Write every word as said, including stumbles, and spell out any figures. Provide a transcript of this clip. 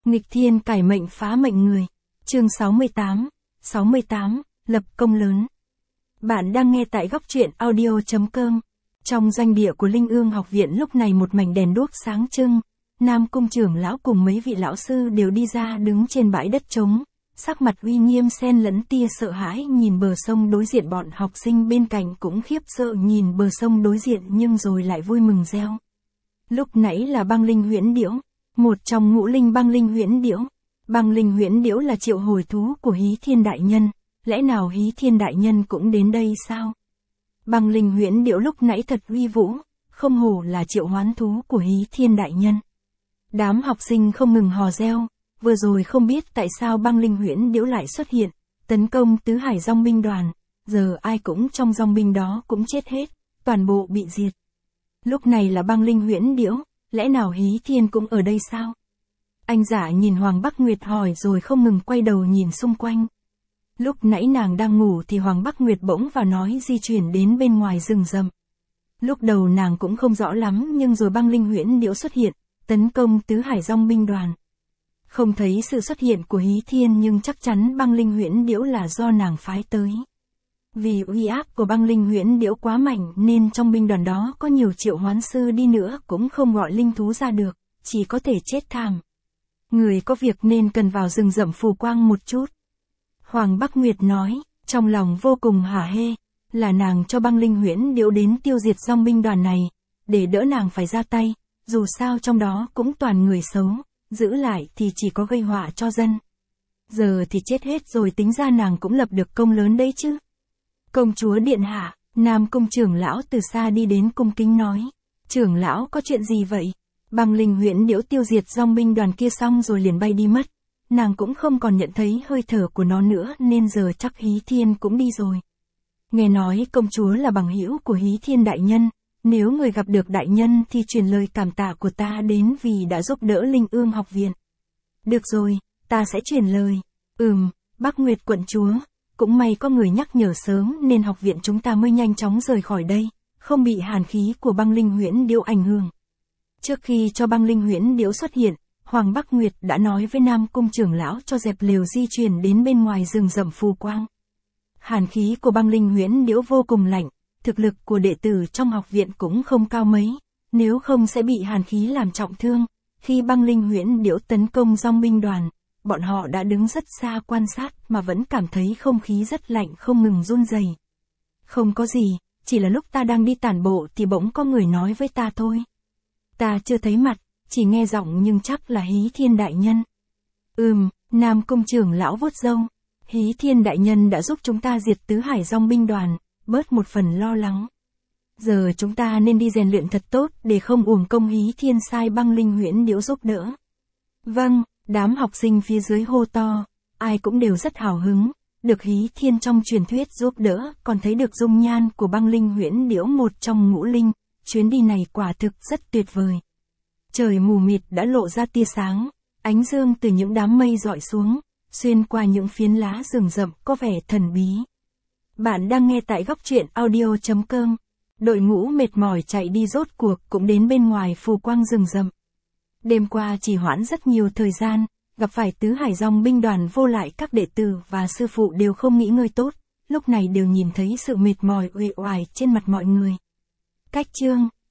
Nghịch thiên cải mệnh phá mệnh người. Chương sáu mươi tám. sáu mươi tám, lập công lớn. Bạn đang nghe tại góc truyện audio chấm com. Trong doanh địa của Linh Ương học viện lúc này một mảnh đèn đuốc sáng trưng, Nam cung trưởng lão cùng mấy vị lão sư đều đi ra đứng trên bãi đất trống, sắc mặt uy nghiêm xen lẫn tia sợ hãi nhìn bờ sông đối diện, bọn học sinh bên cạnh cũng khiếp sợ nhìn bờ sông đối diện nhưng rồi lại vui mừng reo. Lúc nãy là băng linh huyễn điểu, một trong ngũ linh băng linh huyễn điểu. Băng linh huyễn điểu là triệu hồi thú của Hí Thiên đại nhân, lẽ nào Hí Thiên đại nhân cũng đến đây sao? Băng linh huyễn điểu lúc nãy thật uy vũ, không hổ là triệu hoán thú của Hí Thiên đại nhân. Đám học sinh không ngừng hò reo, vừa rồi không biết tại sao băng linh huyễn điểu lại xuất hiện, tấn công tứ hải dòng binh đoàn, giờ ai cũng trong dòng binh đó cũng chết hết, toàn bộ bị diệt. Lúc này là băng linh huyễn điểu, lẽ nào Hí Thiên cũng ở đây sao? Anh giả nhìn Hoàng Bắc Nguyệt hỏi rồi không ngừng quay đầu nhìn xung quanh. Lúc nãy nàng đang ngủ thì Hoàng Bắc Nguyệt bỗng vào nói di chuyển đến bên ngoài rừng rậm. Lúc đầu nàng cũng không rõ lắm nhưng rồi băng linh huyễn điểu xuất hiện, tấn công tứ hải dòng binh đoàn. Không thấy sự xuất hiện của Hí Thiên nhưng chắc chắn băng linh huyễn điểu là do nàng phái tới. Vì uy áp của băng linh huyễn điểu quá mạnh nên trong binh đoàn đó có nhiều triệu hoán sư đi nữa cũng không gọi linh thú ra được, chỉ có thể chết thảm. Người có việc nên cần vào rừng rậm phù quang một chút. Hoàng Bắc Nguyệt nói, trong lòng vô cùng hả hê, là nàng cho băng linh huyễn điểu đến tiêu diệt dòng binh đoàn này, để đỡ nàng phải ra tay, dù sao trong đó cũng toàn người xấu, giữ lại thì chỉ có gây họa cho dân. Giờ thì chết hết rồi, tính ra nàng cũng lập được công lớn đấy chứ. Công chúa điện hạ, Nam cung trưởng lão từ xa đi đến cung kính nói, trưởng lão có chuyện gì vậy? Băng linh huyễn điểu tiêu diệt dòng binh đoàn kia xong rồi liền bay đi mất, nàng cũng không còn nhận thấy hơi thở của nó nữa nên giờ chắc Hí Thiên cũng đi rồi. Nghe nói công chúa là bằng hữu của Hí Thiên đại nhân, nếu người gặp được đại nhân thì truyền lời cảm tạ của ta đến vì đã giúp đỡ Linh Ương học viện. Được rồi, ta sẽ truyền lời. Ừm, Bắc Nguyệt quận chúa, cũng may có người nhắc nhở sớm nên học viện chúng ta mới nhanh chóng rời khỏi đây, không bị hàn khí của băng linh huyễn điểu ảnh hưởng. Trước khi cho băng linh huyễn điểu xuất hiện, Hoàng Bắc Nguyệt đã nói với Nam cung trưởng lão cho dẹp lều di chuyển đến bên ngoài rừng rậm phù quang. Hàn khí của băng linh huyễn điểu vô cùng lạnh, thực lực của đệ tử trong học viện cũng không cao mấy, nếu không sẽ bị hàn khí làm trọng thương. Khi băng linh huyễn điểu tấn công dòng binh đoàn, bọn họ đã đứng rất xa quan sát mà vẫn cảm thấy không khí rất lạnh không ngừng run rẩy. Không có gì, chỉ là lúc ta đang đi tản bộ thì bỗng có người nói với ta thôi. Ta chưa thấy mặt, chỉ nghe giọng nhưng chắc là Hí Thiên đại nhân. Ừm, Nam cung trưởng lão vuốt râu. Hí Thiên đại nhân đã giúp chúng ta diệt tứ hải dòng binh đoàn, bớt một phần lo lắng. Giờ chúng ta nên đi rèn luyện thật tốt để không uổng công Hí Thiên sai băng linh huyễn điểu giúp đỡ. Vâng, đám học sinh phía dưới hô to, ai cũng đều rất hào hứng, được Hí Thiên trong truyền thuyết giúp đỡ, còn thấy được dung nhan của băng linh huyễn điểu một trong ngũ linh, chuyến đi này quả thực rất tuyệt vời. Trời mù mịt đã lộ ra tia sáng, ánh dương từ những đám mây rọi xuống, xuyên qua những phiến lá rừng rậm có vẻ thần bí. Bạn đang nghe tại góc truyện audio chấm com. Đội ngũ mệt mỏi chạy đi rốt cuộc cũng đến bên ngoài phù quang rừng rậm. Đêm qua trì hoãn rất nhiều thời gian, gặp phải tứ hải dòng binh đoàn vô lại, các đệ tử và sư phụ đều không nghỉ ngơi tốt, lúc này đều nhìn thấy sự mệt mỏi uể oải trên mặt mọi người. Cách chương